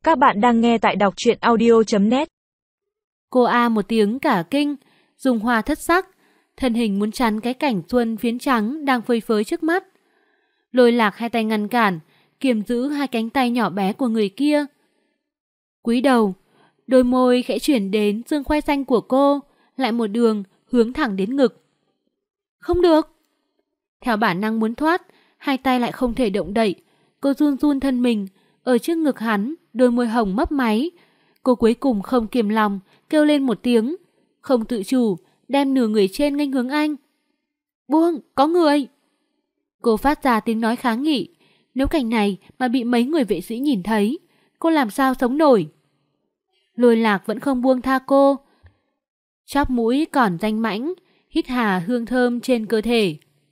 Các bạn đang nghe tại đọc truyện audio.net. Cô A một tiếng cả kinh, dùng hoa thất sắc, thân hình muốn chắn cái cảnh xuân phiến trắng đang phơi phới trước mắt. Lôi Lạc hai tay ngăn cản, kiềm giữ hai cánh tay nhỏ bé của người kia. Cúi đầu, đôi môi khẽ chuyển đến xương khoai xanh của cô, lại một đường hướng thẳng đến ngực. Không được. Theo bản năng muốn thoát, hai tay lại không thể động đậy. Cô run run thân mình, ở trước ngực hắn, đôi môi hồng mấp máy. Cô cuối cùng không kiềm lòng, kêu lên một tiếng, không tự chủ, đem nửa người trên nghênh hướng anh. Buông, có người. Cô phát ra tiếng nói kháng nghị. Nếu cảnh này mà bị mấy người vệ sĩ nhìn thấy, cô làm sao sống nổi. Lôi Lạc vẫn không buông tha cô. Chóp mũi còn danh mãnh, hít hà hương thơm trên cơ thể.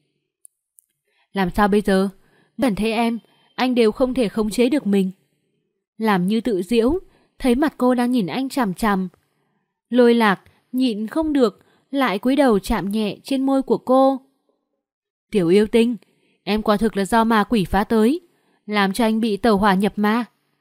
Làm sao bây giờ? Gần thấy em, anh đều không thể khống chế được mình. Làm như tự giễu, thấy mặt cô đang nhìn anh chằm chằm. Lôi Lạc nhịn không được, lại cúi đầu chạm nhẹ trên môi của cô. Tiểu yêu tinh, em quả thực là do ma quỷ phá tới, làm cho anh bị tẩu hỏa nhập ma.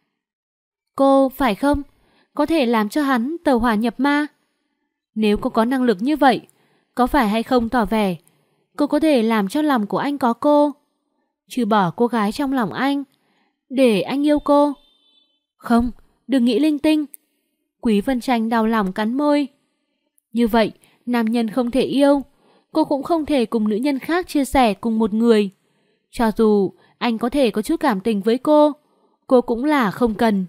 Cô, phải không? Có thể làm cho hắn tẩu hỏa nhập ma? Nếu cô có năng lực như vậy, có phải hay không tỏ vẻ cô có thể làm cho lòng của anh có cô, trừ bỏ cô gái trong lòng anh, để anh yêu cô? Không, đừng nghĩ linh tinh. Quý Vân Tranh đau lòng cắn môi. Như vậy, nam nhân không thể yêu, cô cũng không thể cùng nữ nhân khác chia sẻ cùng một người. Cho dù anh có thể có chút cảm tình với cô cũng là không cần.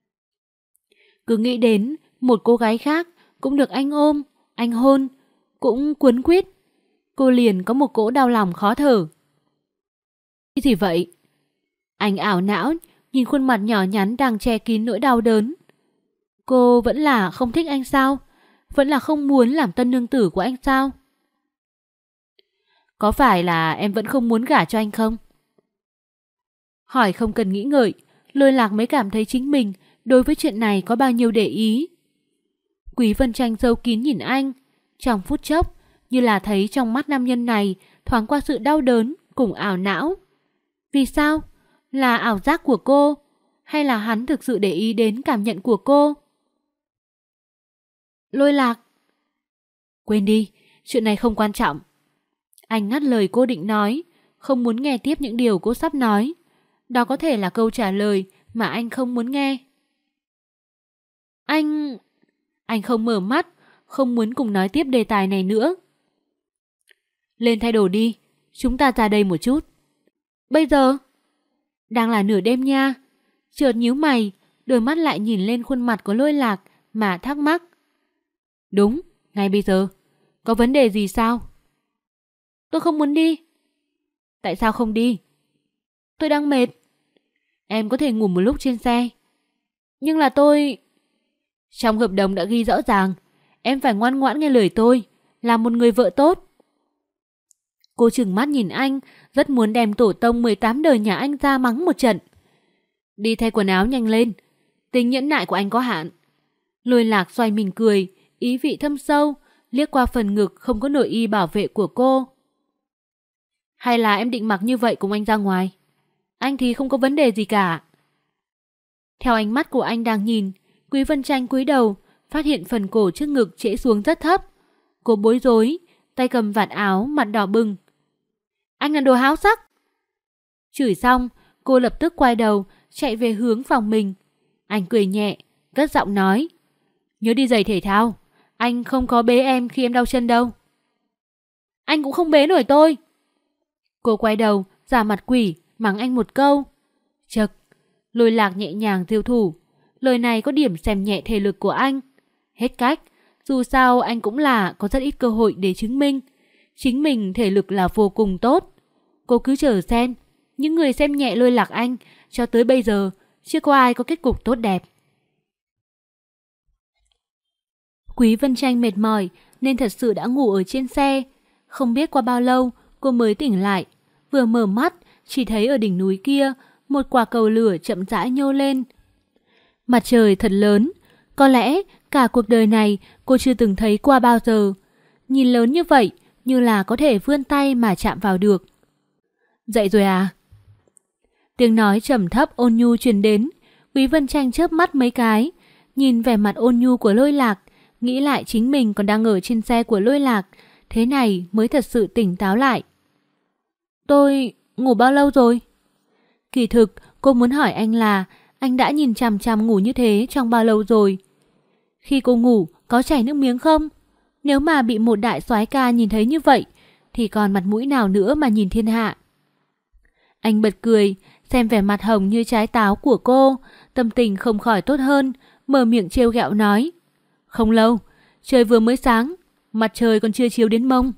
Cứ nghĩ đến một cô gái khác cũng được anh ôm, anh hôn, cũng cuốn quýt, cô liền có một cỗ đau lòng khó thở. Cái gì vậy? Anh ảo não nhìn khuôn mặt nhỏ nhắn đang che kín nỗi đau đớn. Cô vẫn là không thích anh sao? Vẫn là không muốn làm tân nương tử của anh sao? Có phải là em vẫn không muốn gả cho anh không? Hỏi không cần nghĩ ngợi, Lôi Lạc mới cảm thấy chính mình đối với chuyện này có bao nhiêu để ý. Quý Vân Tranh sâu kín nhìn anh, trong phút chốc như là thấy trong mắt nam nhân này thoáng qua sự đau đớn cùng ảo não. Vì sao? Là ảo giác của cô, hay là hắn thực sự để ý đến cảm nhận của cô? Lôi Lạc, quên đi, chuyện này không quan trọng. Anh ngắt lời cô định nói, không muốn nghe tiếp những điều cô sắp nói. Đó có thể là câu trả lời mà anh không muốn nghe. Anh không mở mắt, không muốn cùng nói tiếp đề tài này nữa. Lên thay đồ đi, chúng ta ra đây một chút. Bây giờ? Đang là nửa đêm nha. Chợt nhíu mày, đôi mắt lại nhìn lên khuôn mặt của Lôi Lạc mà thắc mắc. Đúng, ngay bây giờ. Có vấn đề gì sao? Tôi không muốn đi. Tại sao không đi? Tôi đang mệt. Em có thể ngủ một lúc trên xe. Nhưng là tôi... Trong hợp đồng đã ghi rõ ràng, em phải ngoan ngoãn nghe lời tôi, làm một người vợ tốt. Cô trừng mắt nhìn anh, rất muốn đem tổ tông 18 đời nhà anh ra mắng một trận. Đi thay quần áo nhanh lên, tính nhẫn nại của anh có hạn. Lôi Lạc xoay mình cười, ý vị thâm sâu, liếc qua phần ngực không có nội y bảo vệ của cô. Hay là em định mặc như vậy cùng anh ra ngoài? Anh thì không có vấn đề gì cả. Theo ánh mắt của anh đang nhìn, Quý Vân Tranh cúi đầu, phát hiện phần cổ trước ngực trễ xuống rất thấp. Cô bối rối, tay cầm vạt áo, mặt đỏ bừng. Anh là đồ háo sắc. Chửi xong, cô lập tức quay đầu, chạy về hướng phòng mình. Anh cười nhẹ, cất giọng nói. Nhớ đi giày thể thao, anh không có bế em khi em đau chân đâu. Anh cũng không bế nổi tôi. Cô quay đầu, giả mặt quỷ, mắng anh một câu. Chậc, Lôi Lạc nhẹ nhàng giêu thủ. Lời này có điểm xem nhẹ thể lực của anh. Hết cách, dù sao anh cũng là có rất ít cơ hội để chứng minh chính mình thể lực là vô cùng tốt. Cô cứ chờ xem, những người xem nhẹ Lôi Lạc anh cho tới bây giờ chưa có ai có kết cục tốt đẹp. Quý Vân Tranh mệt mỏi nên thật sự đã ngủ ở trên xe. Không biết qua bao lâu cô mới tỉnh lại. Vừa mở mắt chỉ thấy ở đỉnh núi kia một quả cầu lửa chậm rãi nhô lên. Mặt trời thật lớn, có lẽ cả cuộc đời này cô chưa từng thấy qua bao giờ. Nhìn lớn như vậy, như là có thể vươn tay mà chạm vào được. Dậy rồi à? Tiếng nói trầm thấp ôn nhu truyền đến. Quý Vân Tranh chớp mắt mấy cái, nhìn vẻ mặt ôn nhu của Lôi Lạc, nghĩ lại chính mình còn đang ở trên xe của Lôi Lạc, thế này mới thật sự tỉnh táo lại. Tôi ngủ bao lâu rồi? Kỳ thực, cô muốn hỏi anh là anh đã nhìn chằm chằm ngủ như thế trong bao lâu rồi? Khi cô ngủ, có chảy nước miếng không? Nếu mà bị một đại soái ca nhìn thấy như vậy, thì còn mặt mũi nào nữa mà nhìn thiên hạ? Anh bật cười, xem vẻ mặt hồng như trái táo của cô, tâm tình không khỏi tốt hơn, mở miệng trêu ghẹo nói. Không lâu, trời vừa mới sáng, mặt trời còn chưa chiếu đến mông.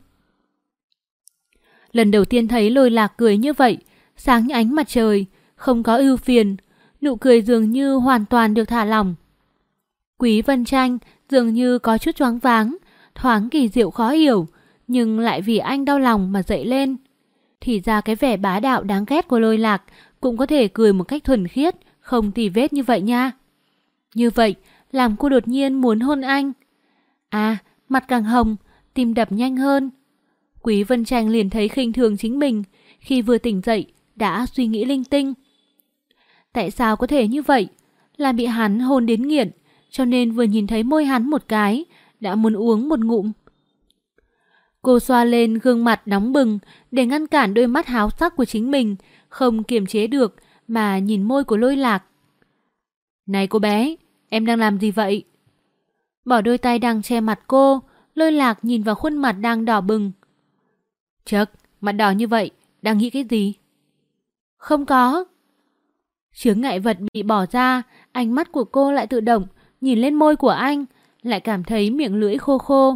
Lần đầu tiên thấy Lôi Lạc cười như vậy, sáng như ánh mặt trời, không có ưu phiền, nụ cười dường như hoàn toàn được thả lỏng. Quý Vân Tranh dường như có chút choáng váng, thoáng kỳ diệu khó hiểu, nhưng lại vì anh đau lòng mà dậy lên. Thì ra cái vẻ bá đạo đáng ghét của Lôi Lạc cũng có thể cười một cách thuần khiết, không tì vết như vậy nha. Như vậy, làm cô đột nhiên muốn hôn anh. À, mặt càng hồng, tim đập nhanh hơn. Quý Vân Tranh liền thấy khinh thường chính mình, khi vừa tỉnh dậy đã suy nghĩ linh tinh. Tại sao có thể như vậy? Là bị hắn hôn đến nghiện, cho nên vừa nhìn thấy môi hắn một cái, đã muốn uống một ngụm. Cô xoa lên gương mặt nóng bừng để ngăn cản đôi mắt háo sắc của chính mình, không kiềm chế được mà nhìn môi của Lôi Lạc. Này cô bé, em đang làm gì vậy? Bỏ đôi tay đang che mặt cô, Lôi Lạc nhìn vào khuôn mặt đang đỏ bừng. Chật, mặt đỏ như vậy, đang nghĩ cái gì? Không có. Chướng ngại vật bị bỏ ra, ánh mắt của cô lại tự động nhìn lên môi của anh, lại cảm thấy miệng lưỡi khô khô.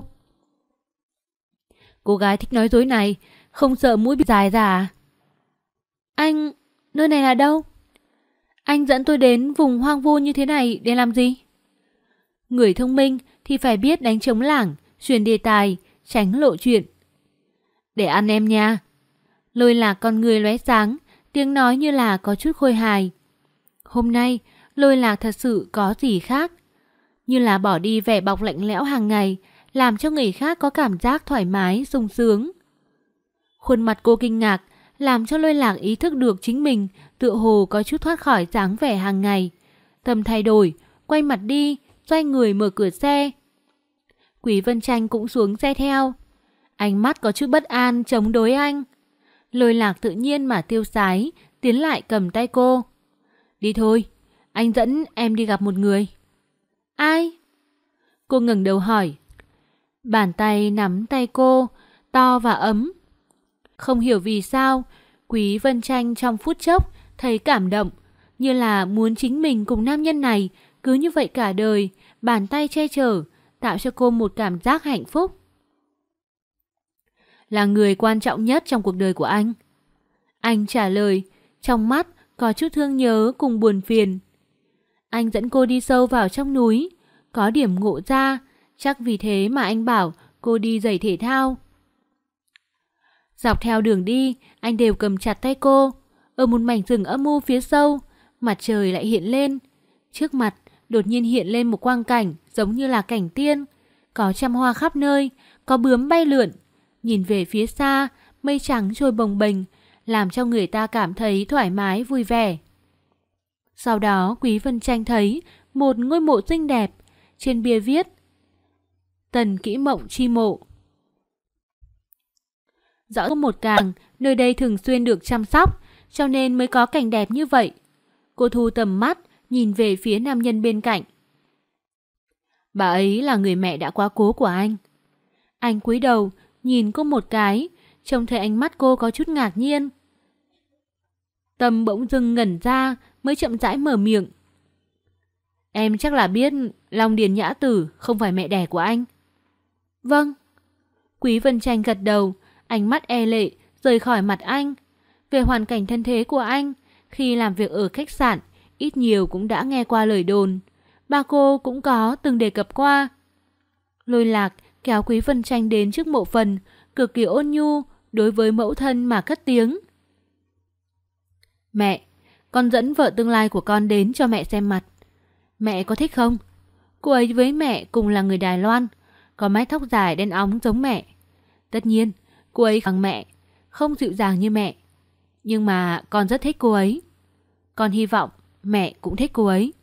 Cô gái thích nói dối này, không sợ mũi bị dài ra à? Anh, nơi này là đâu? Anh dẫn tôi đến vùng hoang vu như thế này để làm gì? Người thông minh thì phải biết đánh trống lảng, chuyển đề tài, tránh lộ chuyện. Để ăn em nha. Lôi Lạc con người lóe sáng, tiếng nói như là có chút khôi hài. Hôm nay, Lôi Lạc thật sự có gì khác. Như là bỏ đi vẻ bọc lạnh lẽo hàng ngày, làm cho người khác có cảm giác thoải mái, sung sướng. Khuôn mặt cô kinh ngạc, làm cho Lôi Lạc ý thức được chính mình tựa hồ có chút thoát khỏi dáng vẻ hàng ngày. Tâm thay đổi, quay mặt đi, xoay người mở cửa xe. Quý Vân Tranh cũng xuống xe theo. Ánh mắt có chút bất an chống đối anh. Lôi Lạc tự nhiên mà tiêu sái, tiến lại cầm tay cô. Đi thôi, anh dẫn em đi gặp một người. Ai? Cô ngẩng đầu hỏi. Bàn tay nắm tay cô, to và ấm. Không hiểu vì sao, Quý Vân Tranh trong phút chốc thấy cảm động, như là muốn chính mình cùng nam nhân này cứ như vậy cả đời, bàn tay che chở, tạo cho cô một cảm giác hạnh phúc. Là người quan trọng nhất trong cuộc đời của anh. Anh trả lời, trong mắt có chút thương nhớ cùng buồn phiền. Anh dẫn cô đi sâu vào trong núi, có điểm ngộ ra, chắc vì thế mà anh bảo cô đi giày thể thao. Dọc theo đường đi, anh đều cầm chặt tay cô. Ở một mảnh rừng âm u phía sâu, mặt trời lại hiện lên. Trước mặt đột nhiên hiện lên một quang cảnh giống như là cảnh tiên. Có trăm hoa khắp nơi, có bướm bay lượn. Nhìn về phía xa, mây trắng trôi bồng bềnh, làm cho người ta cảm thấy thoải mái vui vẻ. Sau đó Quý Vân Tranh thấy một ngôi mộ xinh đẹp, trên bia viết Tần Kỹ Mộng Chi Mộ. Rõ có một càng, nơi đây thường xuyên được chăm sóc, cho nên mới có cảnh đẹp như vậy. Cô thu tầm mắt, nhìn về phía nam nhân bên cạnh. Bà ấy là người mẹ đã quá cố của anh. Anh cúi đầu, nhìn cô một cái, trông thấy ánh mắt cô có chút ngạc nhiên. Tâm bỗng dưng ngẩn ra, mới chậm rãi mở miệng. Em chắc là biết Long Điền Nhã Tử không phải mẹ đẻ của anh. Vâng. Quý Vân Tranh gật đầu, ánh mắt e lệ rời khỏi mặt anh. Về hoàn cảnh thân thế của anh, khi làm việc ở khách sạn, ít nhiều cũng đã nghe qua lời đồn. Ba cô cũng có từng đề cập qua. Lôi Lạc kéo Quý Vân Tranh đến trước mộ phần, cực kỳ ôn nhu đối với mẫu thân mà cất tiếng. Mẹ, con dẫn vợ tương lai của con đến cho mẹ xem mặt. Mẹ có thích không? Cô ấy với mẹ cùng là người Đài Loan, có mái tóc dài đen óng giống mẹ. Tất nhiên, cô ấy bằng mẹ, không dịu dàng như mẹ. Nhưng mà con rất thích cô ấy. Con hy vọng mẹ cũng thích cô ấy.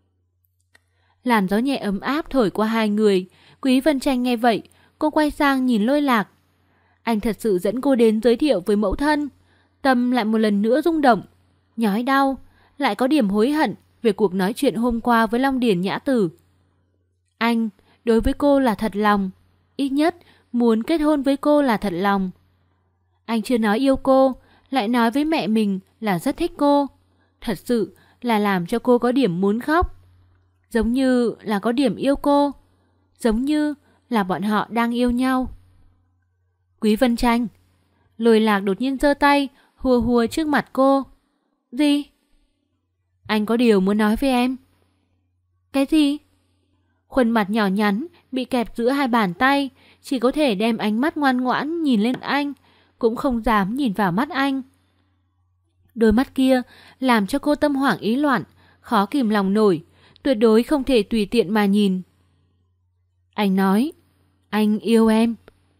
Làn gió nhẹ ấm áp thổi qua hai người. Quý Vân Tranh nghe vậy, cô quay sang nhìn Lôi Lạc. Anh thật sự dẫn cô đến giới thiệu với mẫu thân. Tâm lại một lần nữa rung động, nhói đau, lại có điểm hối hận về cuộc nói chuyện hôm qua với Long Điền Nhã Tử. Anh đối với cô là thật lòng, ít nhất muốn kết hôn với cô là thật lòng. Anh chưa nói yêu cô, lại nói với mẹ mình là rất thích cô. Thật sự là làm cho cô có điểm muốn khóc. Giống như là có điểm yêu cô, giống như là bọn họ đang yêu nhau. Quý Vân Tranh. Lôi Lạc đột nhiên giơ tay hùa hùa trước mặt cô. Gì? Anh có điều muốn nói với em. Cái gì? Khuôn mặt nhỏ nhắn bị kẹp giữa hai bàn tay, chỉ có thể đem ánh mắt ngoan ngoãn nhìn lên anh, cũng không dám nhìn vào mắt anh. Đôi mắt kia làm cho cô tâm hoảng ý loạn, khó kìm lòng nổi, tuyệt đối không thể tùy tiện mà nhìn. Anh nói, anh yêu em.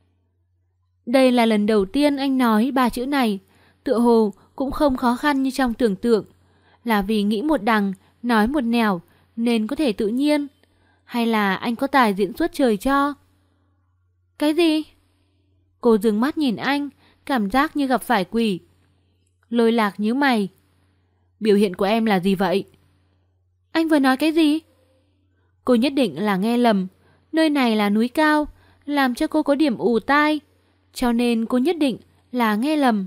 Đây là lần đầu tiên anh nói ba chữ này, tựa hồ cũng không khó khăn như trong tưởng tượng. Là vì nghĩ một đằng, nói một nẻo nên có thể tự nhiên, hay là anh có tài diễn xuất trời cho? Cái gì? Cô dừng mắt nhìn anh, cảm giác như gặp phải quỷ. Lôi Lạc nhíu mày. Biểu hiện của em là gì vậy? Anh vừa nói cái gì? Cô nhất định là nghe lầm. Nơi này là núi cao, làm cho cô có điểm ù tai, cho nên cô nhất định là nghe lầm.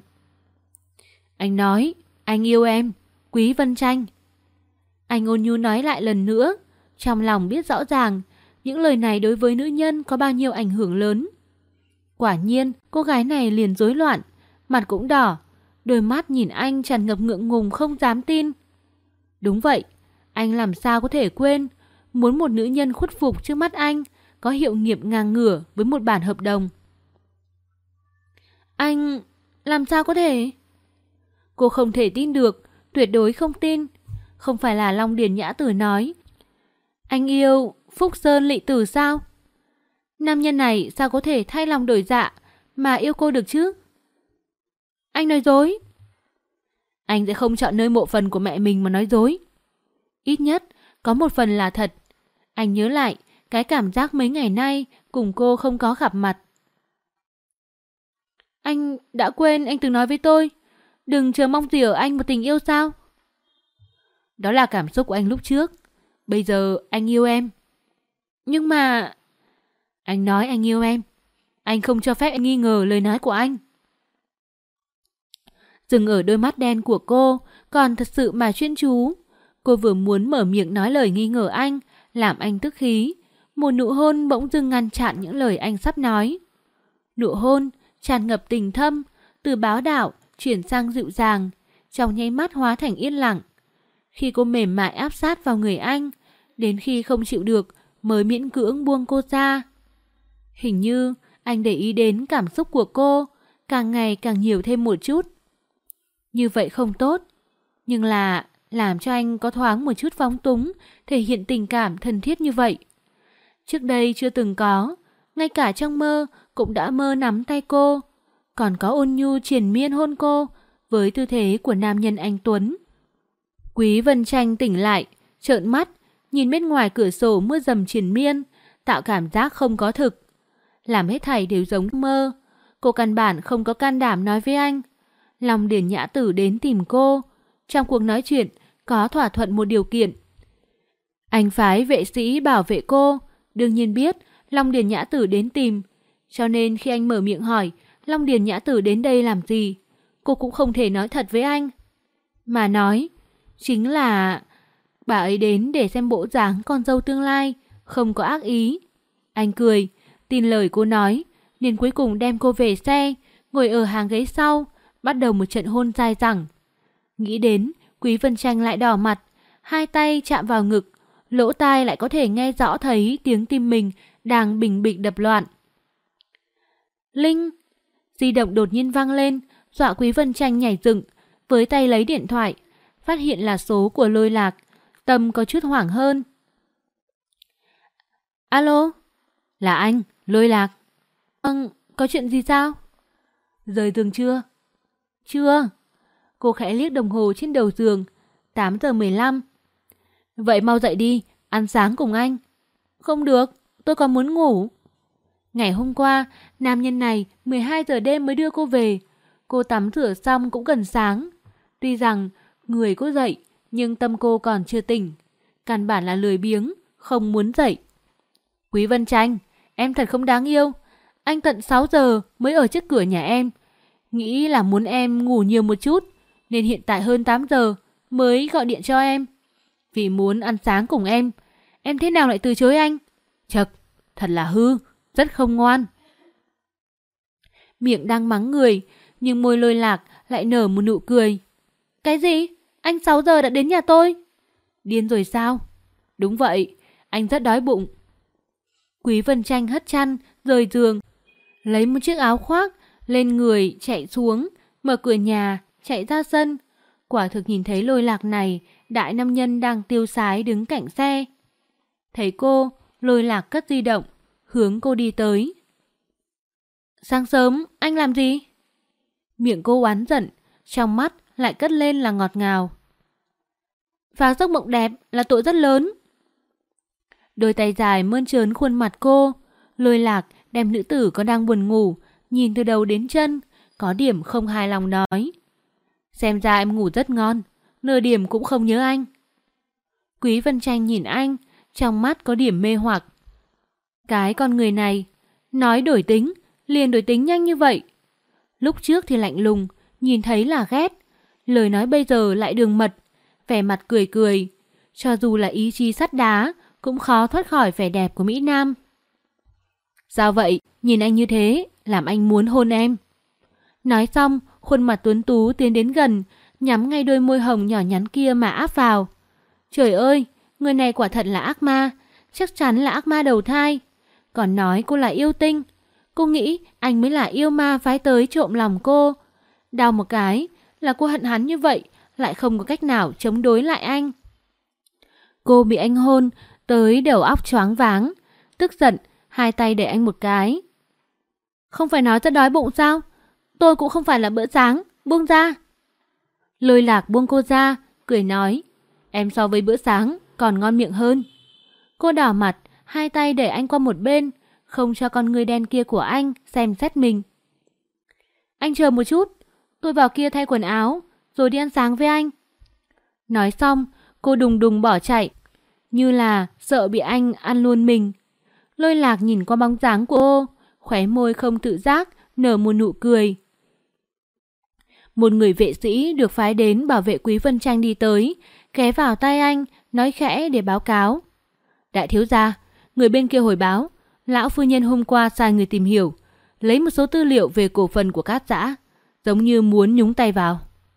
Anh nói, anh yêu em, Quý Vân Tranh. Anh ôn nhu nói lại lần nữa, trong lòng biết rõ ràng những lời này đối với nữ nhân có bao nhiêu ảnh hưởng lớn. Quả nhiên, cô gái này liền rối loạn, mặt cũng đỏ, đôi mắt nhìn anh tràn ngập ngượng ngùng không dám tin. Đúng vậy, anh làm sao có thể quên, muốn một nữ nhân khuất phục trước mắt anh có hiệu nghiệm ngang ngửa với một bản hợp đồng. Anh làm sao có thể? Cô không thể tin được, tuyệt đối không tin. Không phải là Long Điền Nhã Tử nói anh yêu Phúc Sơn Lị Tử sao? Nam nhân này sao có thể thay lòng đổi dạ mà yêu cô được chứ? Anh nói dối. Anh sẽ không chọn nơi mộ phần của mẹ mình mà nói dối. Ít nhất có một phần là thật. Anh nhớ lại cái cảm giác mấy ngày nay cùng cô không có gặp mặt. Anh đã quên anh từng nói với tôi, đừng chờ mong gì ở anh một tình yêu sao? Đó là cảm xúc của anh lúc trước. Bây giờ anh yêu em. Nhưng mà... Anh nói anh yêu em. Anh không cho phép anh nghi ngờ lời nói của anh. Dừng ở đôi mắt đen của cô, còn thật sự mà chuyên chú. Cô vừa muốn mở miệng nói lời nghi ngờ anh, làm anh tức khí. Một nụ hôn bỗng dưng ngăn chặn những lời anh sắp nói. Nụ hôn tràn ngập tình thâm, từ bá đạo chuyển sang dịu dàng, trong nháy mắt hóa thành yên lặng. Khi cô mềm mại áp sát vào người anh, đến khi không chịu được mới miễn cưỡng buông cô ra. Hình như anh để ý đến cảm xúc của cô, càng ngày càng nhiều thêm một chút. Như vậy không tốt, nhưng là làm cho anh có thoáng một chút phóng túng, thể hiện tình cảm thân thiết như vậy. Trước đây chưa từng có, ngay cả trong mơ cũng đã mơ nắm tay cô, còn có ôn nhu triền miên hôn cô với tư thế của nam nhân anh tuấn. Quý Vân Tranh tỉnh lại, trợn mắt, nhìn bên ngoài cửa sổ mưa dầm triền miên, tạo cảm giác không có thực. Làm hết thảy đều giống mơ. Cô căn bản không có can đảm nói với anh. Long Điền Nhã Tử đến tìm cô. Trong cuộc nói chuyện có thỏa thuận một điều kiện. Anh phái vệ sĩ bảo vệ cô. Đương nhiên biết Long Điền Nhã Tử đến tìm. Cho nên khi anh mở miệng hỏi Long Điền Nhã Tử đến đây làm gì, cô cũng không thể nói thật với anh. Mà nói chính là bà ấy đến để xem bộ dáng con dâu tương lai, không có ác ý. Anh cười, tin lời cô nói, nên cuối cùng đem cô về xe, ngồi ở hàng ghế sau, bắt đầu một trận hôn dai dẳng. Nghĩ đến, Quý Vân Tranh lại đỏ mặt, hai tay chạm vào ngực, lỗ tai lại có thể nghe rõ thấy tiếng tim mình đang bình bịch đập loạn. Linh! Di động đột nhiên vang lên, dọa Quý Vân Tranh nhảy dựng, với tay lấy điện thoại, phát hiện là số của Lôi Lạc, tâm có chút hoảng hơn. Alo? Là anh, Lôi Lạc. Có chuyện gì sao? Rời giường chưa? Chưa. Cô khẽ liếc đồng hồ trên đầu giường. 8 giờ 15. Vậy mau dậy đi, ăn sáng cùng anh. Không được, tôi còn muốn ngủ. Ngày hôm qua, nam nhân này 12 giờ đêm mới đưa cô về. Cô tắm rửa xong cũng gần sáng. Tuy rằng người cô dậy, nhưng tâm cô còn chưa tỉnh. Căn bản là lười biếng, không muốn dậy. Quý Vân Tranh, em thật không đáng yêu. Anh tận 6 giờ mới ở trước cửa nhà em. Nghĩ là muốn em ngủ nhiều một chút, nên hiện tại hơn 8 giờ mới gọi điện cho em. Vì muốn ăn sáng cùng em thế nào lại từ chối anh? Chật, thật là hư, rất không ngoan. Miệng đang mắng người, nhưng môi Lôi Lạc lại nở một nụ cười. Cái gì? Anh 6 giờ đã đến nhà tôi? Điên rồi sao? Đúng vậy, anh rất đói bụng. Quý Vân Tranh hất chăn, rời giường, lấy một chiếc áo khoác, lên người chạy xuống, mở cửa nhà, chạy ra sân. Quả thực nhìn thấy Lôi Lạc này, đại nam nhân đang tiêu sái đứng cạnh xe. Thấy cô, Lôi Lạc cất di động, hướng cô đi tới. Sáng sớm, anh làm gì? Miệng cô oán giận, trong mắt lại cất lên là ngọt ngào. Phá giấc mộng đẹp là tội rất lớn. Đôi tay dài mơn trớn khuôn mặt cô. Lôi Lạc đem nữ tử có đang buồn ngủ, nhìn từ đầu đến chân, có điểm không hài lòng nói. Xem ra em ngủ rất ngon, nửa điểm cũng không nhớ anh. Quý Vân Tranh nhìn anh, trong mắt có điểm mê hoặc. Cái con người này, nói đổi tính, liền đổi tính nhanh như vậy. Lúc trước thì lạnh lùng, nhìn thấy là ghét. Lời nói bây giờ lại đường mật, vẻ mặt cười cười. Cho dù là ý chí sắt đá, cũng khó thoát khỏi vẻ đẹp của Mỹ Nam. Sao vậy? Nhìn anh như thế, làm anh muốn hôn em. Nói xong, khuôn mặt tuấn tú tiến đến gần, nhắm ngay đôi môi hồng nhỏ nhắn kia mà áp vào. Trời ơi, người này quả thật là ác ma, chắc chắn là ác ma đầu thai. Còn nói cô là yêu tinh. Cô nghĩ anh mới là yêu ma phái tới trộm lòng cô. Đau một cái là cô hận hắn như vậy, lại không có cách nào chống đối lại anh. Cô bị anh hôn tới đầu óc choáng váng, tức giận, hai tay đẩy anh một cái. Không phải nói rất đói bụng sao? Tôi cũng không phải là bữa sáng, buông ra. Lôi Lạc buông cô ra, cười nói, em so với bữa sáng còn ngon miệng hơn. Cô đỏ mặt, hai tay đẩy anh qua một bên, không cho con người đen kia của anh xem xét mình. Anh chờ một chút, tôi vào kia thay quần áo, rồi đi ăn sáng với anh. Nói xong, cô đùng đùng bỏ chạy, như là sợ bị anh ăn luôn mình. Lôi Lạc nhìn qua bóng dáng của cô, khóe môi không tự giác nở một nụ cười. Một người vệ sĩ được phái đến bảo vệ Quý Vân Tranh đi tới, ghé vào tai anh, nói khẽ để báo cáo. Đại thiếu gia, người bên kia hồi báo, lão phu nhân hôm qua sai người tìm hiểu, lấy một số tư liệu về cổ phần của Cát Dã, giống như muốn nhúng tay vào.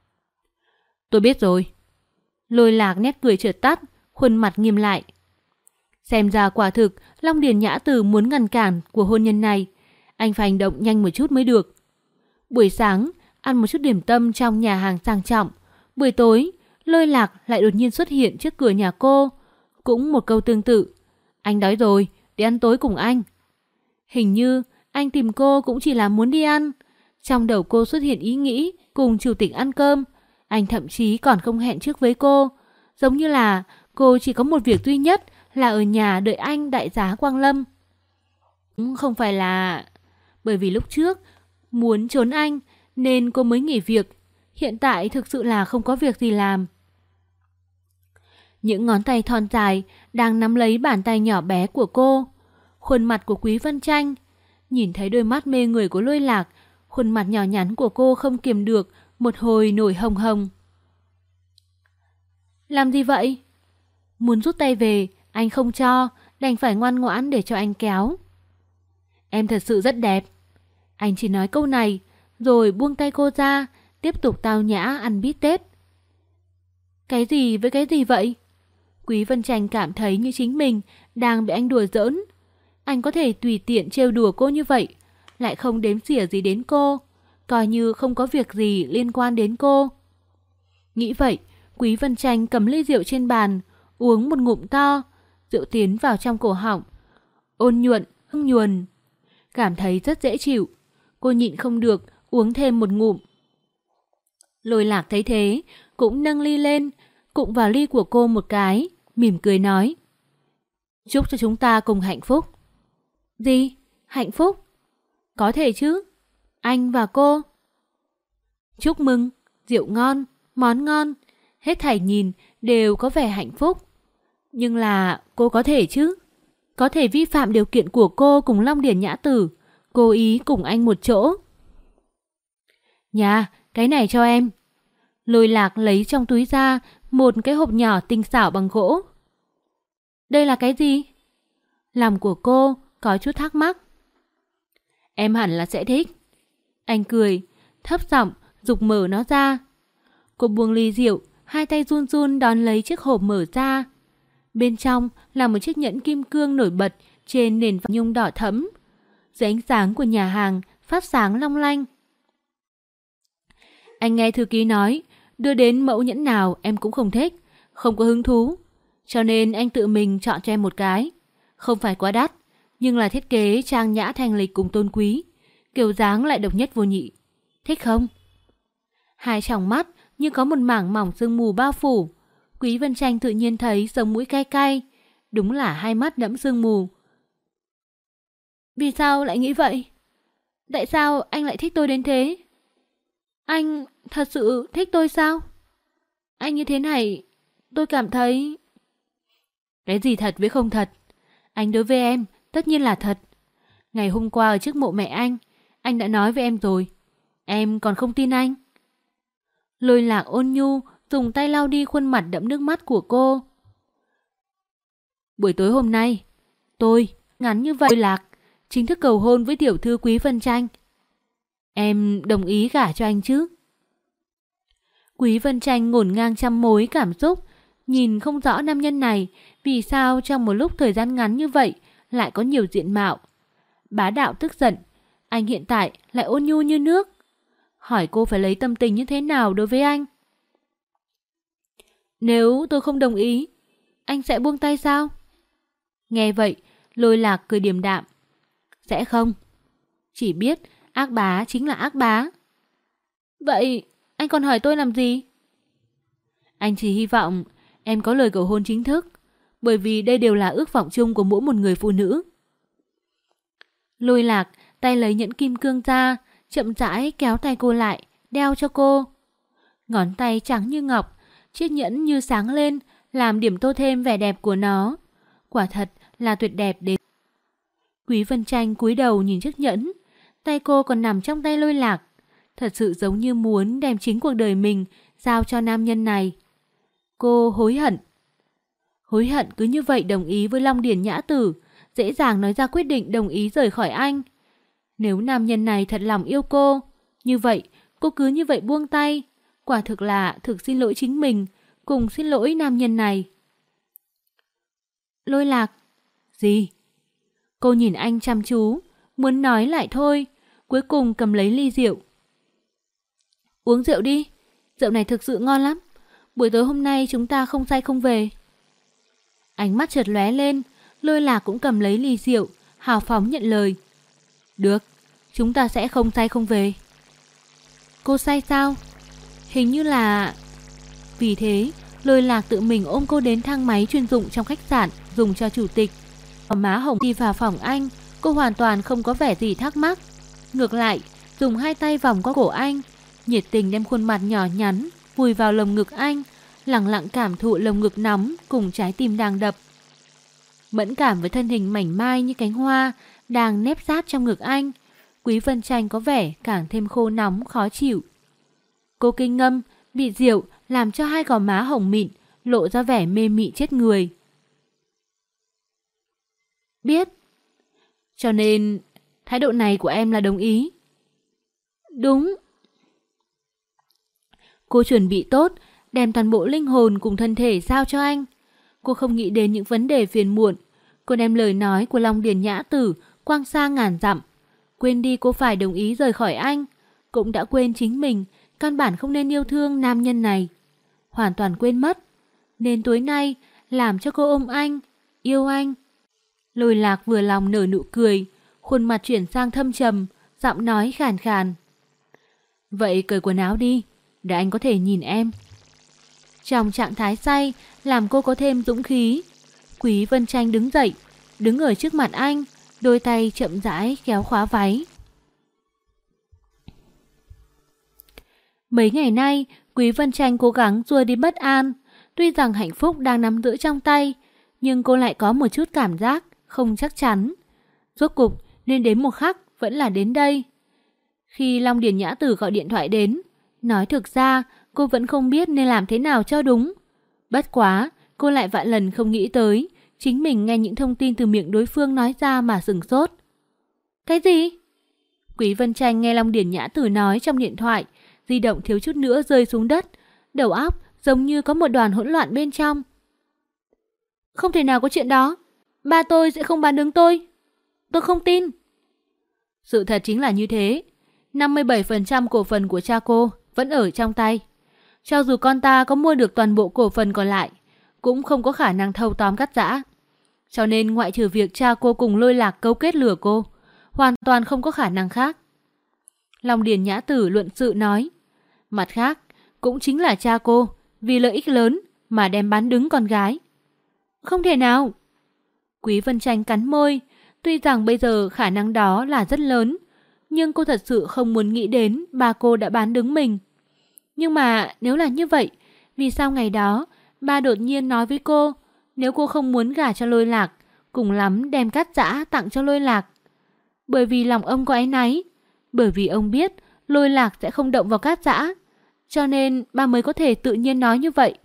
Tôi biết rồi. Lôi Lạc nét cười chợt tắt, khuôn mặt nghiêm lại. Xem ra quả thực Long Điền Nhã Tử muốn ngăn cản cuộc hôn nhân này, anh phải hành động nhanh một chút mới được. Buổi sáng ăn một chút điểm tâm trong nhà hàng sang trọng, buổi tối Lôi Lạc lại đột nhiên xuất hiện trước cửa nhà cô, cũng một câu tương tự. Anh đói rồi, đi ăn tối cùng anh. Hình như anh tìm cô cũng chỉ là muốn đi ăn. Trong đầu cô xuất hiện ý nghĩ cùng chủ tịch ăn cơm. Anh thậm chí còn không hẹn trước với cô, giống như là cô chỉ có một việc duy nhất là ở nhà đợi anh đại giá Quang Lâm. Không phải là... Bởi vì lúc trước muốn trốn anh nên cô mới nghỉ việc. Hiện tại thực sự là không có việc gì làm. Những ngón tay thon dài đang nắm lấy bàn tay nhỏ bé của cô. Khuôn mặt của Quý Vân Tranh, nhìn thấy đôi mắt mê người của Lôi Lạc, khuôn mặt nhỏ nhắn của cô không kiềm được, một hồi nổi hồng hồng. Làm gì vậy? Muốn rút tay về, anh không cho, đành phải ngoan ngoãn để cho anh kéo. Em thật sự rất đẹp. Anh chỉ nói câu này, rồi buông tay cô ra, tiếp tục tao nhã ăn bít tết. Cái gì với cái gì vậy? Quý Vân Tranh cảm thấy như chính mình đang bị anh đùa giỡn. Anh có thể tùy tiện trêu đùa cô như vậy, lại không đếm xỉa gì đến cô, coi như không có việc gì liên quan đến cô. Nghĩ vậy, Quý Vân Tranh cầm ly rượu trên bàn, uống một ngụm to, rượu tiến vào trong cổ họng, ôn nhuận, hương nhuần, cảm thấy rất dễ chịu. Cô nhịn không được, uống thêm một ngụm. Lôi Lạc thấy thế, cũng nâng ly lên, cụng vào ly của cô một cái, mỉm cười nói: chúc cho chúng ta cùng hạnh phúc. Gì? Hạnh phúc? Có thể chứ. Anh và cô. Chúc mừng, rượu ngon, món ngon, hết thảy nhìn đều có vẻ hạnh phúc. Nhưng là cô có thể chứ? Có thể vi phạm điều kiện của cô cùng Long Điền Nhã Tử, cố ý cùng anh một chỗ. Nhà, cái này cho em. Lôi Lạc lấy trong túi ra một cái hộp nhỏ tinh xảo bằng gỗ. Đây là cái gì? Lòng của cô có chút thắc mắc. Em hẳn là sẽ thích. Anh cười, thấp giọng giục mở nó ra. Cô buông ly rượu, hai tay run run đón lấy chiếc hộp mở ra. Bên trong là một chiếc nhẫn kim cương nổi bật trên nền vàng nhung đỏ thẫm. Dưới ánh sáng của nhà hàng phát sáng long lanh. Anh nghe thư ký nói, đưa đến mẫu nhẫn nào em cũng không thích, không có hứng thú. Cho nên anh tự mình chọn cho em một cái. Không phải quá đắt, nhưng là thiết kế trang nhã thanh lịch cùng tôn quý, kiểu dáng lại độc nhất vô nhị. Thích không? Hai tròng mắt như có một mảng mỏng sương mù bao phủ. Quý Vân Tranh tự nhiên thấy sống mũi cay cay. Đúng là hai mắt đẫm sương mù. Vì sao lại nghĩ vậy? Tại sao anh lại thích tôi đến thế? Anh thật sự thích tôi sao? Anh như thế này, tôi cảm thấy... Cái gì thật với không thật? Anh đối với em tất nhiên là thật. Ngày hôm qua ở trước mộ mẹ anh đã nói với em rồi. Em còn không tin anh. Lôi Lạc ôn nhu dùng tay lau đi khuôn mặt đẫm nước mắt của cô. Buổi tối hôm nay, tôi, ngắn như vậy, Lôi Lạc, chính thức cầu hôn với tiểu thư Quý Vân Tranh. Em đồng ý gả cho anh chứ? Quý Vân Tranh ngổn ngang trăm mối cảm xúc, nhìn không rõ nam nhân này vì sao trong một lúc thời gian ngắn như vậy lại có nhiều diện mạo. Bá đạo tức giận, anh hiện tại lại ôn nhu như nước. Hỏi cô phải lấy tâm tình như thế nào đối với anh? Nếu tôi không đồng ý, anh sẽ buông tay sao? Nghe vậy, Lôi Lạc cười điềm đạm. Sẽ không. Chỉ biết ác bá chính là ác bá. Vậy anh còn hỏi tôi làm gì? Anh chỉ hy vọng em có lời cầu hôn chính thức, bởi vì đây đều là ước vọng chung của mỗi một người phụ nữ. Lôi Lạc tay lấy nhẫn kim cương ra, chậm rãi kéo tay cô lại, đeo cho cô. Ngón tay trắng như ngọc, chiếc nhẫn như sáng lên, làm điểm tô thêm vẻ đẹp của nó. Quả thật là tuyệt đẹp đến. Quý Vân Tranh cúi đầu nhìn chiếc nhẫn, tay cô còn nằm trong tay Lôi Lạc. Thật sự giống như muốn đem chính cuộc đời mình giao cho nam nhân này. Cô hối hận. Hối hận cứ như vậy đồng ý với Long Điền Nhã Tử, dễ dàng nói ra quyết định đồng ý rời khỏi anh. Nếu nam nhân này thật lòng yêu cô, như vậy cô cứ như vậy buông tay. Quả thực là thực xin lỗi chính mình, cùng xin lỗi nam nhân này. Lôi Lạc. Gì? Cô nhìn anh chăm chú, muốn nói lại thôi, cuối cùng cầm lấy ly rượu. Uống rượu đi, rượu này thực sự ngon lắm. Buổi tối hôm nay chúng ta không say không về. Ánh mắt chợt lóe lên, Lôi Lạc cũng cầm lấy ly rượu, hào phóng nhận lời. Được, chúng ta sẽ không say không về. Cô say sao? Hình như là... Vì thế, Lôi Lạc tự mình ôm cô đến thang máy chuyên dụng trong khách sạn dùng cho chủ tịch. Má hồng đi vào phòng anh, cô hoàn toàn không có vẻ gì thắc mắc. Ngược lại, dùng hai tay vòng qua cổ anh, nhiệt tình đem khuôn mặt nhỏ nhắn vùi vào lồng ngực anh, lặng lặng cảm thụ lồng ngực nóng cùng trái tim đang đập. Mẫn cảm với thân hình mảnh mai như cánh hoa đang nép sát trong ngực anh, Quý Vân Tranh có vẻ càng thêm khô nóng khó chịu. Cô kinh ngâm bị rượu làm cho hai gò má hồng mịn lộ ra vẻ mê mị chết người. Biết. Cho nên thái độ này của em là đồng ý. Đúng. Cô chuẩn bị tốt, đem toàn bộ linh hồn cùng thân thể giao cho anh. Cô không nghĩ đến những vấn đề phiền muộn. Cô đem lời nói của Long Điền Nhã Tử quang xa ngàn dặm. Quên đi cô phải đồng ý rời khỏi anh. Cũng đã quên chính mình căn bản không nên yêu thương nam nhân này. Hoàn toàn quên mất. Nên tối nay làm cho cô ôm anh, yêu anh. Lôi Lạc vừa lòng nở nụ cười, khuôn mặt chuyển sang thâm trầm, giọng nói khàn khàn. Vậy cởi quần áo đi, để anh có thể nhìn em. trong trạng thái say, làm cô có thêm dũng khí. Quý Vân Tranh đứng dậy, đứng ở trước mặt anh, đôi tay chậm rãi kéo khóa váy. Mấy ngày nay, Quý Vân Tranh cố gắng xua đi bất an. Tuy rằng hạnh phúc đang nắm giữ trong tay, nhưng cô lại có một chút cảm giác không chắc chắn. Rốt cục, nên đến một khắc vẫn là đến đây. Khi Long Điền Nhã Tử gọi điện thoại đến, nói thực ra cô vẫn không biết nên làm thế nào cho đúng. Bất quá, cô lại vạn lần không nghĩ tới chính mình nghe những thông tin từ miệng đối phương nói ra mà sửng sốt. Cái gì? Quý Vân Tranh nghe Long Điền Nhã Tử nói trong điện thoại, di động thiếu chút nữa rơi xuống đất, đầu óc giống như có một đoàn hỗn loạn bên trong. Không thể nào có chuyện đó, ba tôi sẽ không bán đứng tôi. Tôi không tin. Sự thật chính là như thế. 57% cổ phần của cha cô vẫn ở trong tay. Cho dù con ta có mua được toàn bộ cổ phần còn lại, cũng không có khả năng thâu tóm cắt giã. Cho nên ngoại trừ việc cha cô cùng Lôi Lạc cấu kết lừa cô, hoàn toàn không có khả năng khác. Long Điền Nhã Tử luận sự nói. Mặt khác, cũng chính là cha cô vì lợi ích lớn mà đem bán đứng con gái. Không thể nào. Quý Vân Tranh cắn môi. Tuy rằng bây giờ khả năng đó là rất lớn, nhưng cô thật sự không muốn nghĩ đến ba cô đã bán đứng mình. Nhưng mà nếu là như vậy, vì sao ngày đó ba đột nhiên nói với cô nếu cô không muốn gả cho Lôi Lạc, cùng lắm đem cát giã tặng cho Lôi Lạc? Bởi vì lòng ông có áy náy, bởi vì ông biết Lôi Lạc sẽ không động vào cát giã, cho nên ba mới có thể tự nhiên nói như vậy.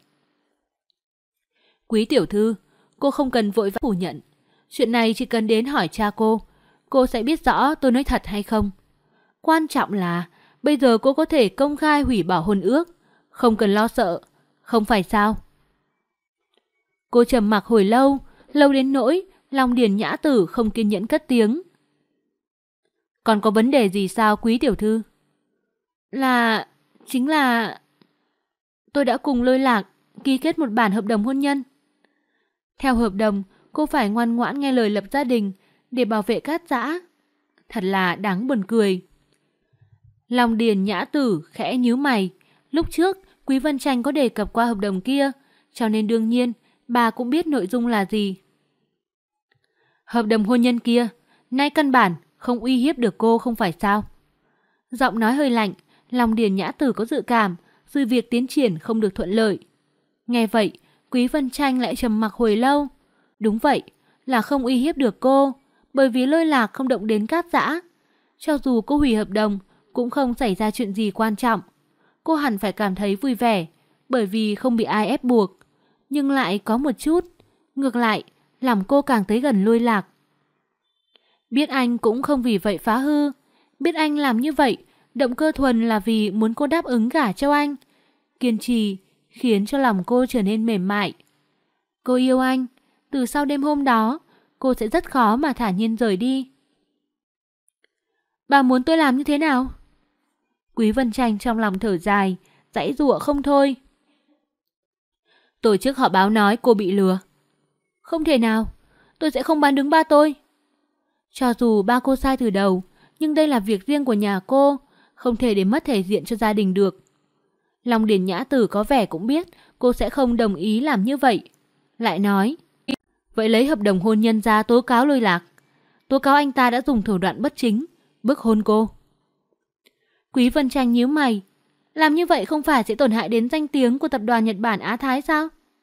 Quý tiểu thư, cô không cần vội vã phủ nhận. Chuyện này chỉ cần đến hỏi cha cô sẽ biết rõ tôi nói thật hay không. Quan trọng là bây giờ cô có thể công khai hủy bỏ hôn ước, không cần lo sợ, không phải sao? Cô trầm mặc hồi lâu, lâu đến nỗi Long Điền Nhã Tử không kiên nhẫn cất tiếng. Còn có vấn đề gì sao quý tiểu thư? Chính là tôi đã cùng Lôi Lạc ký kết một bản hợp đồng hôn nhân. Theo hợp đồng, cô phải ngoan ngoãn nghe lời lập gia đình để bảo vệ cát giã. Thật là đáng buồn cười. Long Điền Nhã Tử khẽ nhíu mày. Lúc trước, Quý Vân Tranh có đề cập qua hợp đồng kia, cho nên đương nhiên bà cũng biết nội dung là gì. Hợp đồng hôn nhân kia, nay căn bản không uy hiếp được cô không phải sao? Giọng nói hơi lạnh, Long Điền Nhã Tử có dự cảm sự việc tiến triển không được thuận lợi. Nghe vậy, Quý Vân Tranh lại trầm mặc hồi lâu. Đúng vậy, là không uy hiếp được cô, bởi vì Lôi Lạc không động đến cát giã. Cho dù cô hủy hợp đồng, cũng không xảy ra chuyện gì quan trọng. Cô hẳn phải cảm thấy vui vẻ, bởi vì không bị ai ép buộc. Nhưng lại có một chút, ngược lại, làm cô càng tới gần Lôi Lạc. Biết anh cũng không vì vậy phá hư. Biết anh làm như vậy, động cơ thuần là vì muốn cô đáp ứng gả cho anh. Kiên trì, khiến cho lòng cô trở nên mềm mại. Cô yêu anh, từ sau đêm hôm đó, cô sẽ rất khó mà thả nhiên rời đi. Bà muốn tôi làm như thế nào? Quý Vân Tranh trong lòng thở dài, giãy giụa không thôi. Tổ chức họ báo nói cô bị lừa. Không thể nào, tôi sẽ không bán đứng ba tôi. Cho dù ba cô sai từ đầu, nhưng đây là việc riêng của nhà cô, không thể để mất thể diện cho gia đình được. Long Điền Nhã Tử có vẻ cũng biết cô sẽ không đồng ý làm như vậy. Lại nói, vậy lấy hợp đồng hôn nhân ra tố cáo Lôi Lạc. Tố cáo anh ta đã dùng thủ đoạn bất chính, bức hôn cô. Quý Vân Tranh nhíu mày. Làm như vậy không phải sẽ tổn hại đến danh tiếng của tập đoàn Nhật Bản Á Thái sao?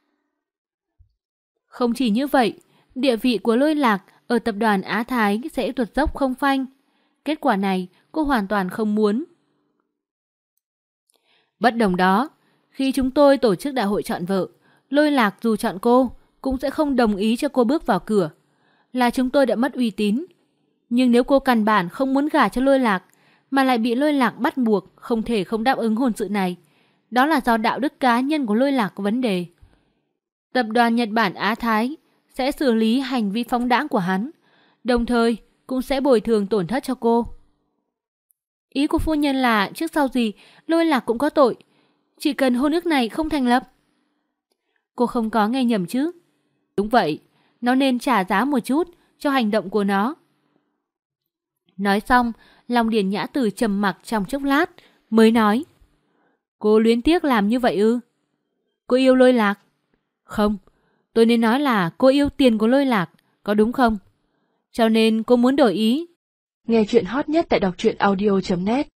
Không chỉ như vậy, địa vị của Lôi Lạc ở tập đoàn Á Thái sẽ tuột dốc không phanh. Kết quả này cô hoàn toàn không muốn. Bất đồng đó, khi chúng tôi tổ chức đại hội chọn vợ, Lôi Lạc dù chọn cô cũng sẽ không đồng ý cho cô bước vào cửa. Là chúng tôi đã mất uy tín. Nhưng nếu cô căn bản không muốn gả cho Lôi Lạc, mà lại bị Lôi Lạc bắt buộc không thể không đáp ứng hôn sự này, đó là do đạo đức cá nhân của Lôi Lạc có vấn đề. Tập đoàn Nhật Bản Á Thái sẽ xử lý hành vi phóng đãng của hắn, đồng thời cũng sẽ bồi thường tổn thất cho cô. Ý của phu nhân là trước sau gì Lôi Lạc cũng có tội, chỉ cần hôn ước này không thành lập. Cô không có nghe nhầm chứ? Đúng vậy, nó nên trả giá một chút cho hành động của nó. Nói xong, Long Điền Nhã Tử trầm mặc trong chốc lát mới nói, cô luyến tiếc làm như vậy ư? Cô yêu Lôi Lạc? Không, tôi nên nói là cô yêu tiền của Lôi Lạc, có đúng không? Cho nên cô muốn đổi ý. Nghe chuyện hot nhất tại đọc truyện audio.net